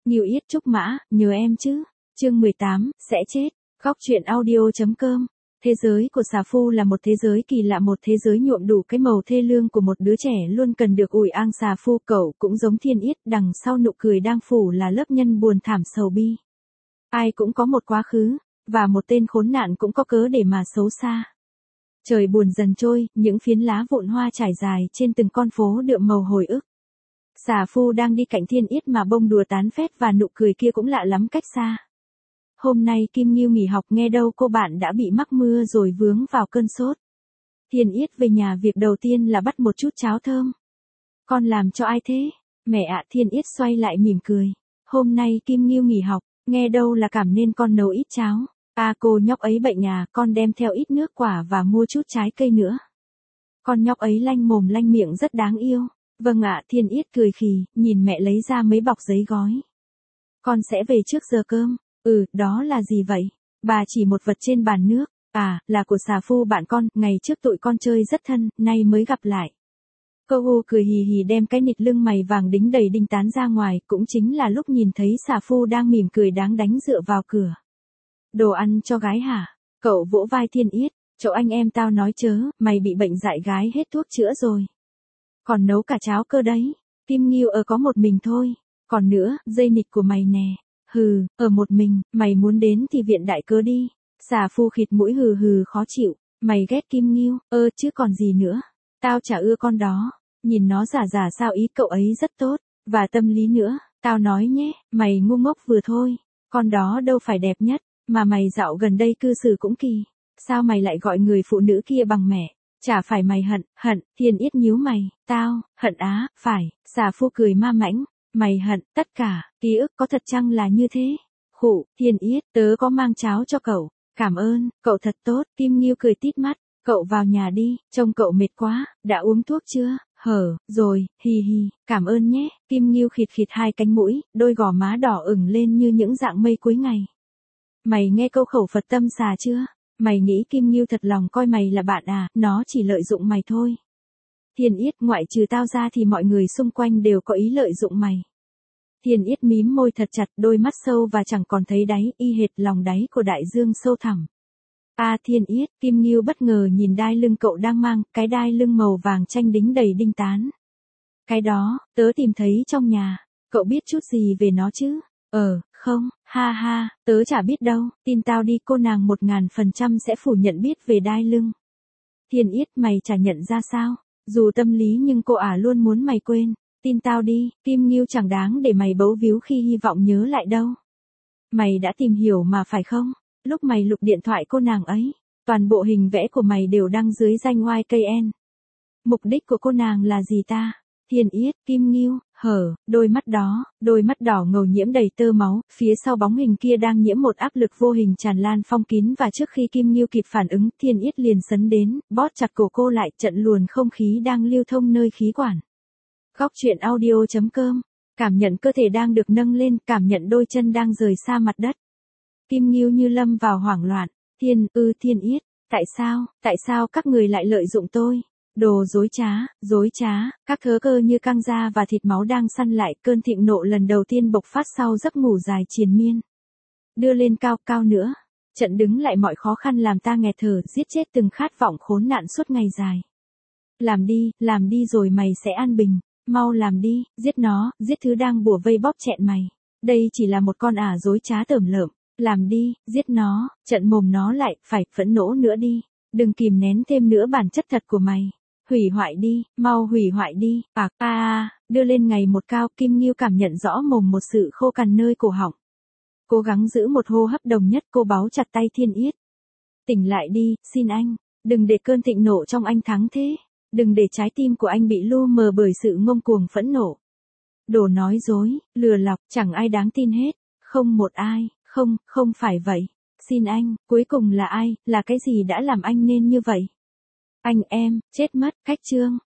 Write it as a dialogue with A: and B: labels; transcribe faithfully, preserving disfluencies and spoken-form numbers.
A: Ngưu Yết Trúc Mã, nhớ em chứ. Chương mười tám, sẽ chết. Góc truyện audio.com. Thế giới của xà phu là một thế giới kỳ lạ, một thế giới nhuộm đủ cái màu thê lương của một đứa trẻ luôn cần được ủi ang. Xà phu cậu cũng giống Thiên Yết, đằng sau nụ cười đang phủ là lớp nhân buồn thảm sầu bi. Ai cũng có một quá khứ, và một tên khốn nạn cũng có cớ để mà xấu xa. Trời buồn dần trôi, những phiến lá vụn hoa trải dài trên từng con phố đượm màu hồi ức. Xà phu đang đi cạnh Thiên Yết mà bông đùa tán phét và nụ cười kia cũng lạ lắm cách xa. Hôm nay Kim Ngưu nghỉ học, nghe đâu cô bạn đã bị mắc mưa rồi vướng vào cơn sốt. Thiên Yết về nhà việc đầu tiên là bắt một chút cháo thơm. Con làm cho ai thế? Mẹ ạ. Thiên Yết xoay lại mỉm cười. Hôm nay Kim Ngưu nghỉ học, nghe đâu là cảm nên con nấu ít cháo. À cô nhóc ấy bệnh à, con đem theo ít nước quả và mua chút trái cây nữa. Con nhóc ấy lanh mồm lanh miệng rất đáng yêu. Vâng ạ. Thiên Yết cười khì, nhìn mẹ lấy ra mấy bọc giấy gói. Con sẽ về trước giờ cơm. Ừ, đó là gì vậy? Bà chỉ một vật trên bàn nước. À, là của xà phu bạn con, ngày trước tụi con chơi rất thân, nay mới gặp lại. Cô Hu cười hì hì đem cái nịt lưng mày vàng đính đầy đinh tán ra ngoài, cũng chính là lúc nhìn thấy xà phu đang mỉm cười đáng đánh dựa vào cửa. Đồ ăn cho gái hả? Cậu vỗ vai Thiên Yết, chỗ anh em tao nói chớ, mày bị bệnh dại gái hết thuốc chữa rồi. Còn nấu cả cháo cơ đấy. Kim Ngưu ở có một mình thôi. Còn nữa, dây nịt của mày nè. Hừ, ở một mình, mày muốn đến thì viện đại cớ đi. Xà phu khịt mũi hừ hừ khó chịu. Mày ghét Kim Ngưu, ơ chứ còn gì nữa. Tao chả ưa con đó. Nhìn nó giả giả sao ý cậu ấy rất tốt. Và tâm lý nữa, tao nói nhé, mày ngu ngốc vừa thôi. Con đó đâu phải đẹp nhất, mà mày dạo gần đây cư xử cũng kỳ. Sao mày lại gọi người phụ nữ kia bằng mẹ? Chả phải mày hận, hận. Thiên Yết nhíu mày, tao, hận á, phải. Xà phu cười ma mãnh. Mày hận, tất cả, ký ức có thật chăng là như thế? Khụ. Thiên Yết, tớ có mang cháo cho cậu. Cảm ơn, cậu thật tốt. Kim Ngưu cười tít mắt. Cậu vào nhà đi, trông cậu mệt quá, đã uống thuốc chưa? Hở, rồi, hì hì, cảm ơn nhé. Kim Ngưu khịt khịt hai cánh mũi, đôi gò má đỏ ửng lên như những dạng mây cuối ngày. Mày nghe câu khẩu Phật tâm xà chưa? Mày nghĩ Kim Ngưu thật lòng coi mày là bạn à, nó chỉ lợi dụng mày thôi. Thiên Yết, ngoại trừ tao ra thì mọi người xung quanh đều có ý lợi dụng mày. Thiên Yết mím môi thật chặt, đôi mắt sâu và chẳng còn thấy đáy, y hệt lòng đáy của đại dương sâu thẳm. À Thiên Yết, Kim Ngưu bất ngờ nhìn đai lưng cậu đang mang, cái đai lưng màu vàng chanh đính đầy đinh tán. Cái đó, tớ tìm thấy trong nhà, cậu biết chút gì về nó chứ? Ờ, không, ha ha, tớ chả biết đâu, tin tao đi, cô nàng một ngàn phần trăm sẽ phủ nhận biết về đai lưng. Thiên Yết, mày chả nhận ra sao? Dù tâm lý nhưng cô ả luôn muốn mày quên. Tin tao đi, Kim Ngưu chẳng đáng để mày bấu víu khi hy vọng nhớ lại đâu. Mày đã tìm hiểu mà phải không? Lúc mày lục điện thoại cô nàng ấy, toàn bộ hình vẽ của mày đều đăng dưới danh Y K N. Mục đích của cô nàng là gì ta? Thiên Yết, Kim Ngưu, hở, đôi mắt đó, đôi mắt đỏ ngầu nhiễm đầy tơ máu, phía sau bóng hình kia đang nhiễm một áp lực vô hình tràn lan phong kín và trước khi Kim Ngưu kịp phản ứng, Thiên Yết liền sấn đến, bóp chặt cổ cô lại, trận luồn không khí đang lưu thông nơi khí quản. Góc truyện audio.com, cảm nhận cơ thể đang được nâng lên, cảm nhận đôi chân đang rời xa mặt đất. Kim Ngưu như lâm vào hoảng loạn, Thiên, ư Thiên Yết, tại sao, tại sao các người lại lợi dụng tôi? Đồ dối trá, dối trá, các thớ cơ như căng da và thịt máu đang săn lại, cơn thịnh nộ lần đầu tiên bộc phát sau giấc ngủ dài triền miên. Đưa lên cao, cao nữa, trận đứng lại mọi khó khăn làm ta nghẹt thở, giết chết từng khát vọng khốn nạn suốt ngày dài. Làm đi, làm đi rồi mày sẽ an bình, mau làm đi, giết nó, giết thứ đang bủa vây bóp chẹn mày. Đây chỉ là một con ả dối trá tởm lợm. Làm đi, giết nó, trận mồm nó lại, phải, phẫn nộ nữa đi. Đừng kìm nén thêm nữa bản chất thật của mày. Hủy hoại đi, mau hủy hoại đi. À, a a, đưa lên ngày một cao, Kim Ngưu cảm nhận rõ mồm một sự khô cằn nơi cổ họng. Cố gắng giữ một hô hấp đồng nhất, cô báu chặt tay Thiên Yết. Tỉnh lại đi, xin anh. Đừng để cơn thịnh nộ trong anh thắng thế. Đừng để trái tim của anh bị lu mờ bởi sự ngông cuồng phẫn nộ. Đồ nói dối, lừa lọc, chẳng ai đáng tin hết. Không một ai. Không, không phải vậy. Xin anh, cuối cùng là ai, là cái gì đã làm anh nên như vậy? Anh em, chết mất, cách chương.